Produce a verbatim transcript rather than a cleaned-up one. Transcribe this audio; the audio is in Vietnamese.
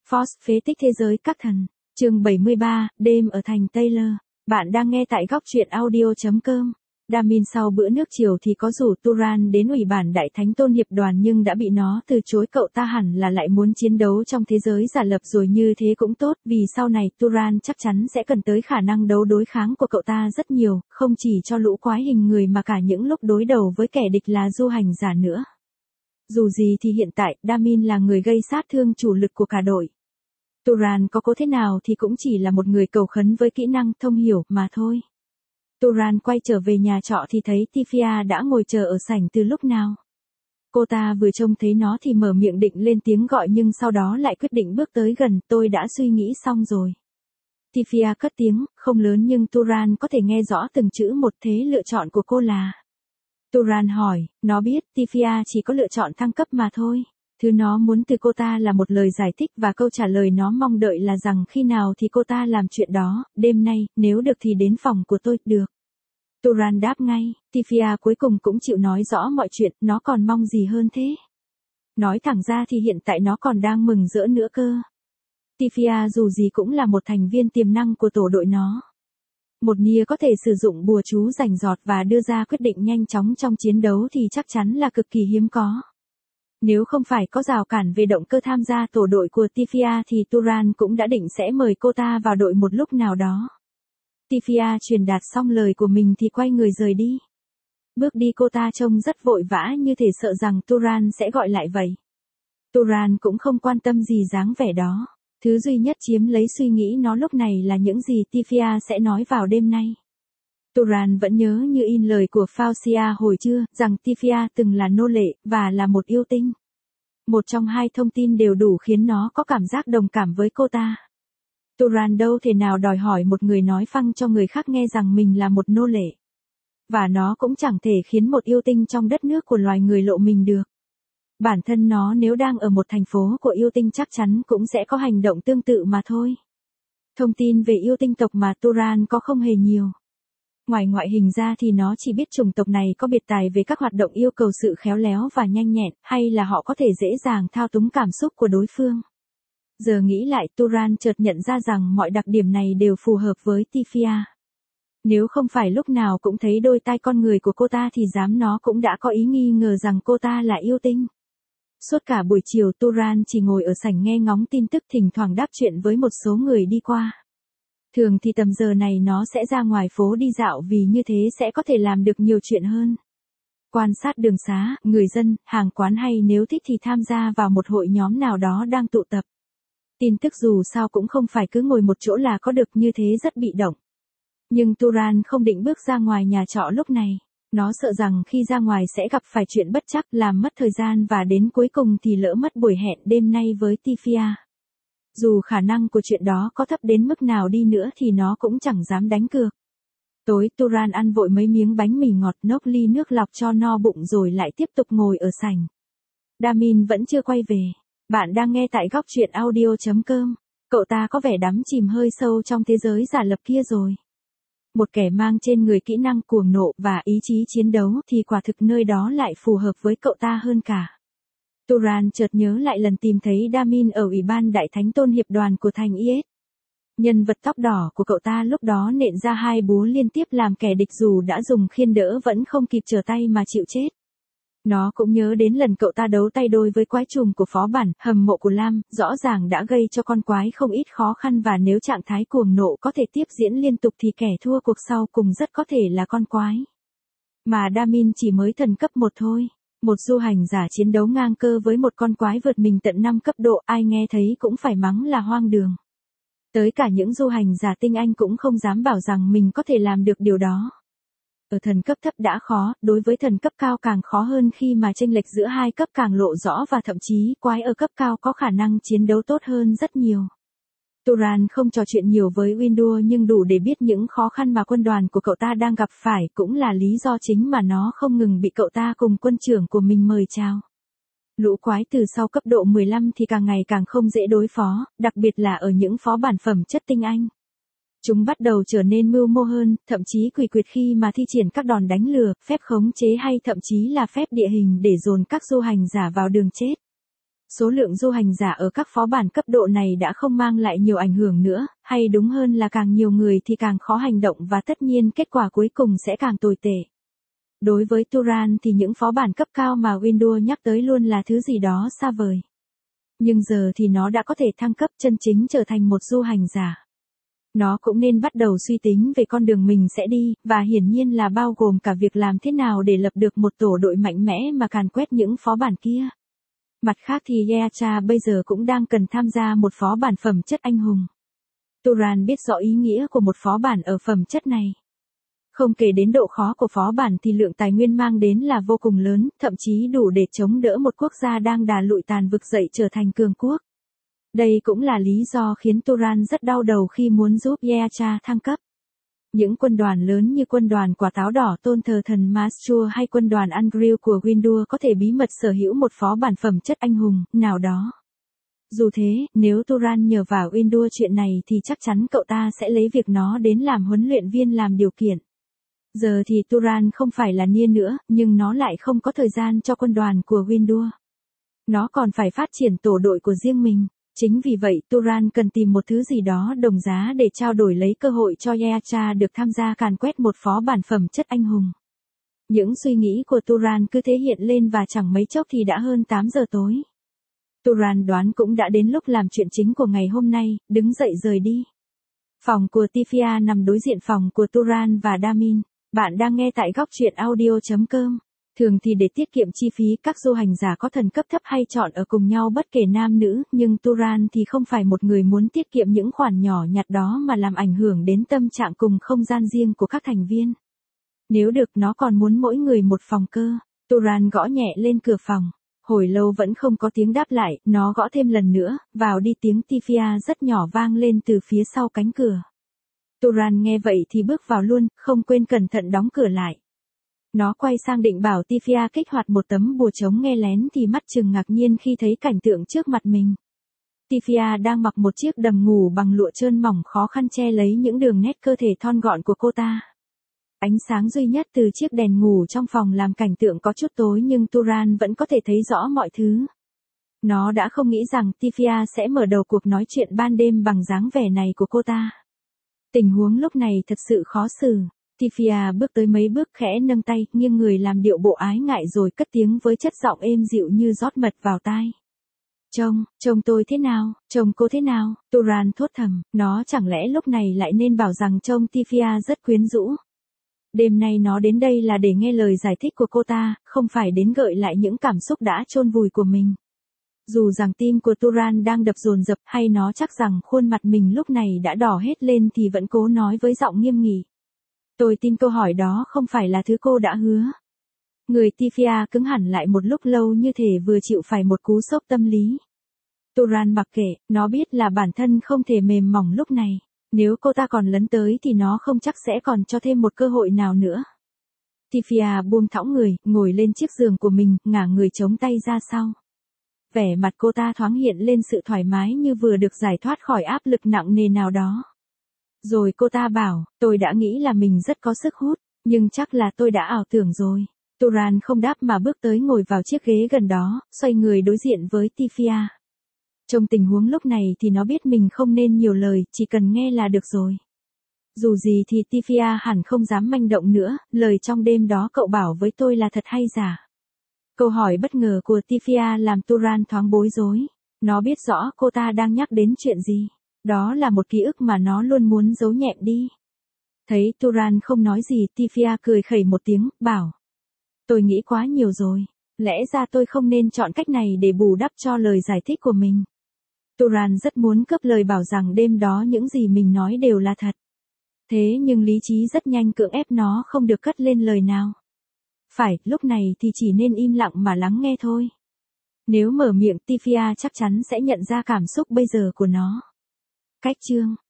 Force phế tích thế giới các thần. Chương bảy mươi ba, đêm ở thành Taylor. Bạn đang nghe tại góc truyện audio chấm com. Damin sau bữa nước chiều thì có rủ Turan đến ủy bản Đại Thánh Tôn Hiệp Đoàn nhưng đã bị nó từ chối. Cậu ta hẳn là lại muốn chiến đấu trong thế giới giả lập rồi, như thế cũng tốt, vì sau này Turan chắc chắn sẽ cần tới khả năng đấu đối kháng của cậu ta rất nhiều, không chỉ cho lũ quái hình người mà cả những lúc đối đầu với kẻ địch là du hành giả nữa. Dù gì thì hiện tại, Damin là người gây sát thương chủ lực của cả đội. Turan có cố thế nào thì cũng chỉ là một người cầu khấn với kỹ năng thông hiểu mà thôi. Turan quay trở về nhà trọ thì thấy Tifia đã ngồi chờ ở sảnh từ lúc nào. Cô ta vừa trông thấy nó thì mở miệng định lên tiếng gọi nhưng sau đó lại quyết định bước tới gần. Tôi đã suy nghĩ xong rồi. Tifia cất tiếng, không lớn nhưng Turan có thể nghe rõ từng chữ một. Thế lựa chọn của cô là... Turan hỏi, nó biết Tifia chỉ có lựa chọn thăng cấp mà thôi. Thứ nó muốn từ cô ta là một lời giải thích và câu trả lời nó mong đợi là rằng khi nào thì cô ta làm chuyện đó. Đêm nay, nếu được thì đến phòng của tôi, được. Turan đáp ngay, Tifia cuối cùng cũng chịu nói rõ mọi chuyện, nó còn mong gì hơn thế. Nói thẳng ra thì hiện tại nó còn đang mừng rỡ nữa cơ. Tifia dù gì cũng là một thành viên tiềm năng của tổ đội nó. Một Nia có thể sử dụng bùa chú rành rọt và đưa ra quyết định nhanh chóng trong chiến đấu thì chắc chắn là cực kỳ hiếm có. Nếu không phải có rào cản về động cơ tham gia tổ đội của Tifia thì Turan cũng đã định sẽ mời cô ta vào đội một lúc nào đó. Tifia truyền đạt xong lời của mình thì quay người rời đi. Bước đi cô ta trông rất vội vã, như thể sợ rằng Turan sẽ gọi lại vậy. Turan cũng không quan tâm gì dáng vẻ đó. Thứ duy nhất chiếm lấy suy nghĩ nó lúc này là những gì Tifia sẽ nói vào đêm nay. Turan vẫn nhớ như in lời của Faucia hồi trưa, rằng Tifia từng là nô lệ, và là một yêu tinh. Một trong hai thông tin đều đủ khiến nó có cảm giác đồng cảm với cô ta. Turan đâu thể nào đòi hỏi một người nói phăng cho người khác nghe rằng mình là một nô lệ. Và nó cũng chẳng thể khiến một yêu tinh trong đất nước của loài người lộ mình được. Bản thân nó nếu đang ở một thành phố của yêu tinh chắc chắn cũng sẽ có hành động tương tự mà thôi. Thông tin về yêu tinh tộc mà Turan có không hề nhiều. Ngoài ngoại hình ra thì nó chỉ biết chủng tộc này có biệt tài về các hoạt động yêu cầu sự khéo léo và nhanh nhẹn, hay là họ có thể dễ dàng thao túng cảm xúc của đối phương. Giờ nghĩ lại, Turan chợt nhận ra rằng mọi đặc điểm này đều phù hợp với Tifia. Nếu không phải lúc nào cũng thấy đôi tai con người của cô ta thì dám nó cũng đã có ý nghi ngờ rằng cô ta là yêu tinh. Suốt cả buổi chiều Turan chỉ ngồi ở sảnh nghe ngóng tin tức, thỉnh thoảng đáp chuyện với một số người đi qua. Thường thì tầm giờ này nó sẽ ra ngoài phố đi dạo vì như thế sẽ có thể làm được nhiều chuyện hơn. Quan sát đường xá, người dân, hàng quán hay nếu thích thì tham gia vào một hội nhóm nào đó đang tụ tập. Tin tức dù sao cũng không phải cứ ngồi một chỗ là có được, như thế rất bị động. Nhưng Turan không định bước ra ngoài nhà trọ lúc này. Nó sợ rằng khi ra ngoài sẽ gặp phải chuyện bất trắc, làm mất thời gian và đến cuối cùng thì lỡ mất buổi hẹn đêm nay với Tifia. Dù khả năng của chuyện đó có thấp đến mức nào đi nữa thì nó cũng chẳng dám đánh cược. Tối Turan ăn vội mấy miếng bánh mì ngọt, nốc ly nước lọc cho no bụng rồi lại tiếp tục ngồi ở sảnh. Damin vẫn chưa quay về. Bạn đang nghe tại góc truyện audio chấm com. Cậu ta có vẻ đắm chìm hơi sâu trong thế giới giả lập kia rồi. Một kẻ mang trên người kỹ năng cuồng nộ và ý chí chiến đấu thì quả thực nơi đó lại phù hợp với cậu ta hơn cả. Turan chợt nhớ lại lần tìm thấy Damin ở ủy ban Đại Thánh Tôn Hiệp Đoàn của thành i ét. Nhân vật tóc đỏ của cậu ta lúc đó nện ra hai búa liên tiếp làm kẻ địch dù đã dùng khiên đỡ vẫn không kịp trở tay mà chịu chết. Nó cũng nhớ đến lần cậu ta đấu tay đôi với quái trùng của phó bản Hầm Mộ của Lam, rõ ràng đã gây cho con quái không ít khó khăn, và nếu trạng thái cuồng nộ có thể tiếp diễn liên tục thì kẻ thua cuộc sau cùng rất có thể là con quái. Mà Damin chỉ mới thần cấp một thôi. Một du hành giả chiến đấu ngang cơ với một con quái vượt mình tận năm cấp độ, ai nghe thấy cũng phải mắng là hoang đường. Tới cả những du hành giả tinh anh cũng không dám bảo rằng mình có thể làm được điều đó. Ở thần cấp thấp đã khó, đối với thần cấp cao càng khó hơn khi mà chênh lệch giữa hai cấp càng lộ rõ, và thậm chí quái ở cấp cao có khả năng chiến đấu tốt hơn rất nhiều. Turan không trò chuyện nhiều với Windu nhưng đủ để biết những khó khăn mà quân đoàn của cậu ta đang gặp phải, cũng là lý do chính mà nó không ngừng bị cậu ta cùng quân trưởng của mình mời chào. Lũ quái từ sau cấp độ mười lăm thì càng ngày càng không dễ đối phó, đặc biệt là ở những phó bản phẩm chất tinh anh. Chúng bắt đầu trở nên mưu mô hơn, thậm chí quỷ quyệt khi mà thi triển các đòn đánh lừa, phép khống chế hay thậm chí là phép địa hình để dồn các du hành giả vào đường chết. Số lượng du hành giả ở các phó bản cấp độ này đã không mang lại nhiều ảnh hưởng nữa, hay đúng hơn là càng nhiều người thì càng khó hành động và tất nhiên kết quả cuối cùng sẽ càng tồi tệ. Đối với Turan thì những phó bản cấp cao mà Windows nhắc tới luôn là thứ gì đó xa vời. Nhưng giờ thì nó đã có thể thăng cấp chân chính trở thành một du hành giả. Nó cũng nên bắt đầu suy tính về con đường mình sẽ đi, và hiển nhiên là bao gồm cả việc làm thế nào để lập được một tổ đội mạnh mẽ mà càn quét những phó bản kia. Mặt khác thì Yeacha bây giờ cũng đang cần tham gia một phó bản phẩm chất anh hùng. Turan biết rõ ý nghĩa của một phó bản ở phẩm chất này. Không kể đến độ khó của phó bản thì lượng tài nguyên mang đến là vô cùng lớn, thậm chí đủ để chống đỡ một quốc gia đang đà lụi tàn vực dậy trở thành cường quốc. Đây cũng là lý do khiến Turan rất đau đầu khi muốn giúp Yeacha thăng cấp. Những quân đoàn lớn như quân đoàn quả táo đỏ tôn thờ thần Mastur hay quân đoàn Angriel của Windows có thể bí mật sở hữu một phó bản phẩm chất anh hùng nào đó. Dù thế, nếu Turan nhờ vào Windows chuyện này thì chắc chắn cậu ta sẽ lấy việc nó đến làm huấn luyện viên làm điều kiện. Giờ thì Turan không phải là Nia nữa, nhưng nó lại không có thời gian cho quân đoàn của Windows. Nó còn phải phát triển tổ đội của riêng mình. Chính vì vậy Turan cần tìm một thứ gì đó đồng giá để trao đổi lấy cơ hội cho Yeacha được tham gia càn quét một phó bản phẩm chất anh hùng. Những suy nghĩ của Turan cứ thế hiện lên và chẳng mấy chốc thì đã hơn tám giờ tối. Turan đoán cũng đã đến lúc làm chuyện chính của ngày hôm nay, đứng dậy rời đi. Phòng của Tifia nằm đối diện phòng của Turan và Damin. Bạn đang nghe tại góc truyện audio chấm com. Thường thì để tiết kiệm chi phí các du hành giả có thần cấp thấp hay chọn ở cùng nhau bất kể nam nữ, nhưng Turan thì không phải một người muốn tiết kiệm những khoản nhỏ nhặt đó mà làm ảnh hưởng đến tâm trạng cùng không gian riêng của các thành viên. Nếu được nó còn muốn mỗi người một phòng cơ. Turan gõ nhẹ lên cửa phòng. Hồi lâu vẫn không có tiếng đáp lại, nó gõ thêm lần nữa, vào đi tiếng Tifia rất nhỏ vang lên từ phía sau cánh cửa. Turan nghe vậy thì bước vào luôn, không quên cẩn thận đóng cửa lại. Nó quay sang định bảo Tifia kích hoạt một tấm bùa chống nghe lén thì mắt trừng ngạc nhiên khi thấy cảnh tượng trước mặt mình. Tifia đang mặc một chiếc đầm ngủ bằng lụa trơn mỏng khó khăn che lấy những đường nét cơ thể thon gọn của cô ta. Ánh sáng duy nhất từ chiếc đèn ngủ trong phòng làm cảnh tượng có chút tối nhưng Turan vẫn có thể thấy rõ mọi thứ. Nó đã không nghĩ rằng Tifia sẽ mở đầu cuộc nói chuyện ban đêm bằng dáng vẻ này của cô ta. Tình huống lúc này thật sự khó xử. Tifia bước tới mấy bước khẽ nâng tay, nghiêng người làm điệu bộ ái ngại rồi cất tiếng với chất giọng êm dịu như rót mật vào tai. Trông, trông tôi thế nào, trông cô thế nào, Turan thốt thầm, nó chẳng lẽ lúc này lại nên bảo rằng trông Tifia rất quyến rũ. Đêm nay nó đến đây là để nghe lời giải thích của cô ta, không phải đến gợi lại những cảm xúc đã chôn vùi của mình. Dù rằng tim của Turan đang đập dồn dập hay nó chắc rằng khuôn mặt mình lúc này đã đỏ hết lên thì vẫn cố nói với giọng nghiêm nghị. Tôi tin câu hỏi đó không phải là thứ cô đã hứa. Người Tifia cứng hẳn lại một lúc lâu như thể vừa chịu phải một cú sốc tâm lý. Turan mặc kệ, nó biết là bản thân không thể mềm mỏng lúc này. Nếu cô ta còn lấn tới thì nó không chắc sẽ còn cho thêm một cơ hội nào nữa. Tifia buông thõng người, ngồi lên chiếc giường của mình, ngả người chống tay ra sau. Vẻ mặt cô ta thoáng hiện lên sự thoải mái như vừa được giải thoát khỏi áp lực nặng nề nào đó. Rồi cô ta bảo, tôi đã nghĩ là mình rất có sức hút, nhưng chắc là tôi đã ảo tưởng rồi. Turan không đáp mà bước tới ngồi vào chiếc ghế gần đó, xoay người đối diện với Tifia. Trong tình huống lúc này thì nó biết mình không nên nhiều lời, chỉ cần nghe là được rồi. Dù gì thì Tifia hẳn không dám manh động nữa, lời trong đêm đó cậu bảo với tôi là thật hay giả. Câu hỏi bất ngờ của Tifia làm Turan thoáng bối rối. Nó biết rõ cô ta đang nhắc đến chuyện gì. Đó là một ký ức mà nó luôn muốn giấu nhẹm đi. Thấy Turan không nói gì, Tifia cười khẩy một tiếng, bảo. Tôi nghĩ quá nhiều rồi. Lẽ ra tôi không nên chọn cách này để bù đắp cho lời giải thích của mình. Turan rất muốn cướp lời bảo rằng đêm đó những gì mình nói đều là thật. Thế nhưng lý trí rất nhanh cưỡng ép nó không được cất lên lời nào. Phải, lúc này thì chỉ nên im lặng mà lắng nghe thôi. Nếu mở miệng Tifia chắc chắn sẽ nhận ra cảm xúc bây giờ của nó. Cách chương